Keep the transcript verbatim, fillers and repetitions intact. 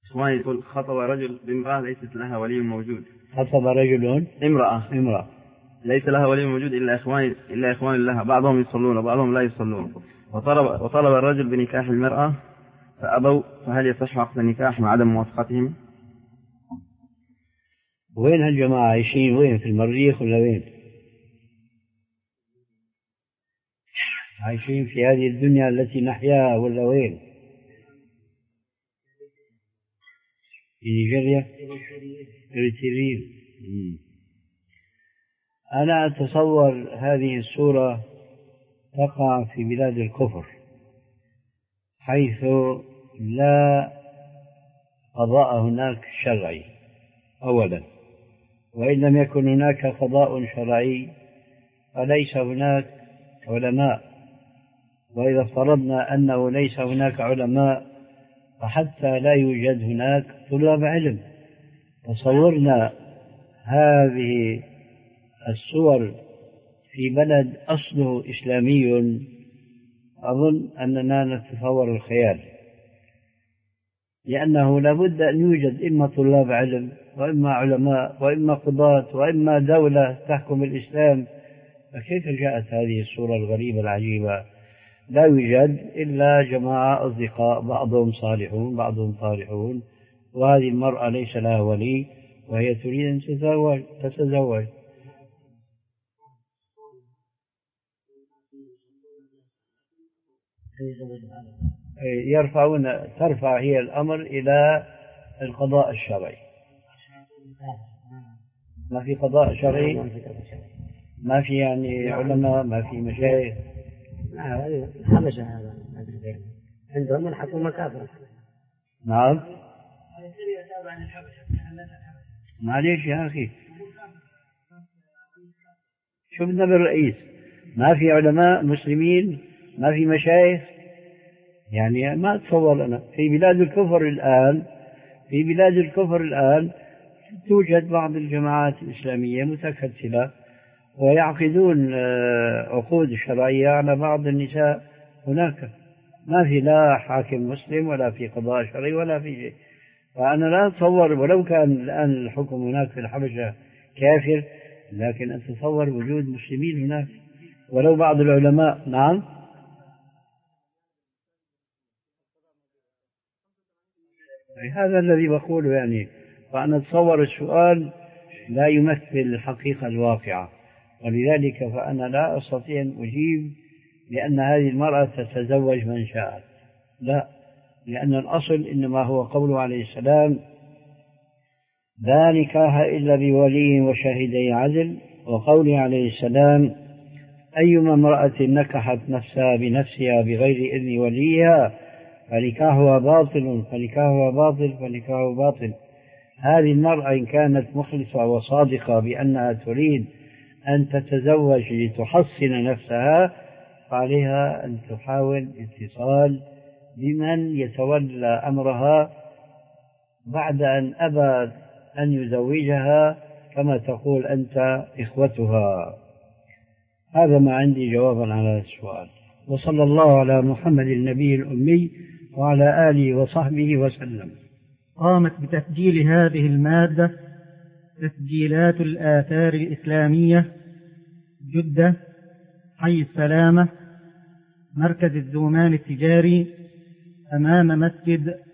إخواني يقول خطب رجل بامرأة ليست لها ولي موجود. خطب رجل امرأة امرأة ليس لها ولي موجود إلا إخوان إلا إخوان لها، بعضهم يصلون وبعضهم لا يصلون، وطلب وطلب الرجل بنكاح المرأة فأبوا، فهل يصح عقد النكاح مع عدم موافقتهم؟ وين هالجماعة عايشين؟ وين في المريخ ولا وين؟ عايشين في هذه الدنيا التي نحياها ولا وين؟ في نيجيريا؟ إريتريا. أنا أتصور هذه الصورة تقع في بلاد الكفر، حيث لا قضاء هناك شرعي أولا، وإن لم يكن هناك قضاء شرعي فليس هناك علماء، وإذا افترضنا أنه ليس هناك علماء فحتى لا يوجد هناك طلاب علم. تصورنا هذه الصور في بلد أصله إسلامي، أظن أننا نتصور الخيال، لأنه لابد أن يوجد إما طلاب علم وإما علماء وإما قضاة وإما دولة تحكم الإسلام. فكيف جاءت هذه الصورة الغريبة العجيبة؟ لا يوجد إلا جماعة أصدقاء، بعضهم صالحون بعضهم طالحون، وهذه المرأة ليس لها ولي وهي تريد أن تتزوج تتزوج يرفعون ترفع هي الأمر إلى القضاء الشرعي. ما في قضاء شرعي، ما في يعني علماء، ما في مشايخ. حبشة هذا عندهم الحكومة كافرة. نعم. معليش يا أخي، شو بدنا بالرئيس؟ ما في علماء مسلمين، ما في مشايخ، يعني ما أتصور أنا. في بلاد الكفر الآن في بلاد الكفر الآن توجد بعض الجماعات الإسلامية متكتلة ويعقدون عقود شرعية على بعض النساء هناك، ما في لا حاكم مسلم ولا في قضاء شرعي ولا في شيء. فأنا لا أتصور، ولو كان الآن الحكم هناك في الحبشة كافر، لكن أتصور وجود مسلمين هناك ولو بعض العلماء. نعم. هذا الذي بقوله يعني. فأنا أتصور السؤال لا يمثل الحقيقة الواقعة، ولذلك فأنا لا أستطيع أن أجيب لأن هذه المرأة تتزوج من شاءت، لا، لأن الأصل إنما هو قوله عليه السلام: لا نكاح إلا بولي وشهدي عدل، وقوله عليه السلام: أيما امرأة نكحت نفسها بنفسها بغير إذن وليها فنكاحها باطل فنكاحها باطل فنكاحها باطل. هذه المرأة إن كانت مخلصة وصادقة بأنها تريد أن تتزوج لتحصن نفسها فعليها أن تحاول اتصال بمن يتولى أمرها بعد أن أبى أن يزوجها كما تقول أنت إخوتها. هذا ما عندي جوابا على السؤال. وصلى الله على محمد النبي الأمي وعلى آله وصحبه وسلم. قامت بتسجيل هذه المادة تسجيلات الآثار الإسلامية، جدة، حي السلامة، مركز الزومان التجاري، أمام مسجد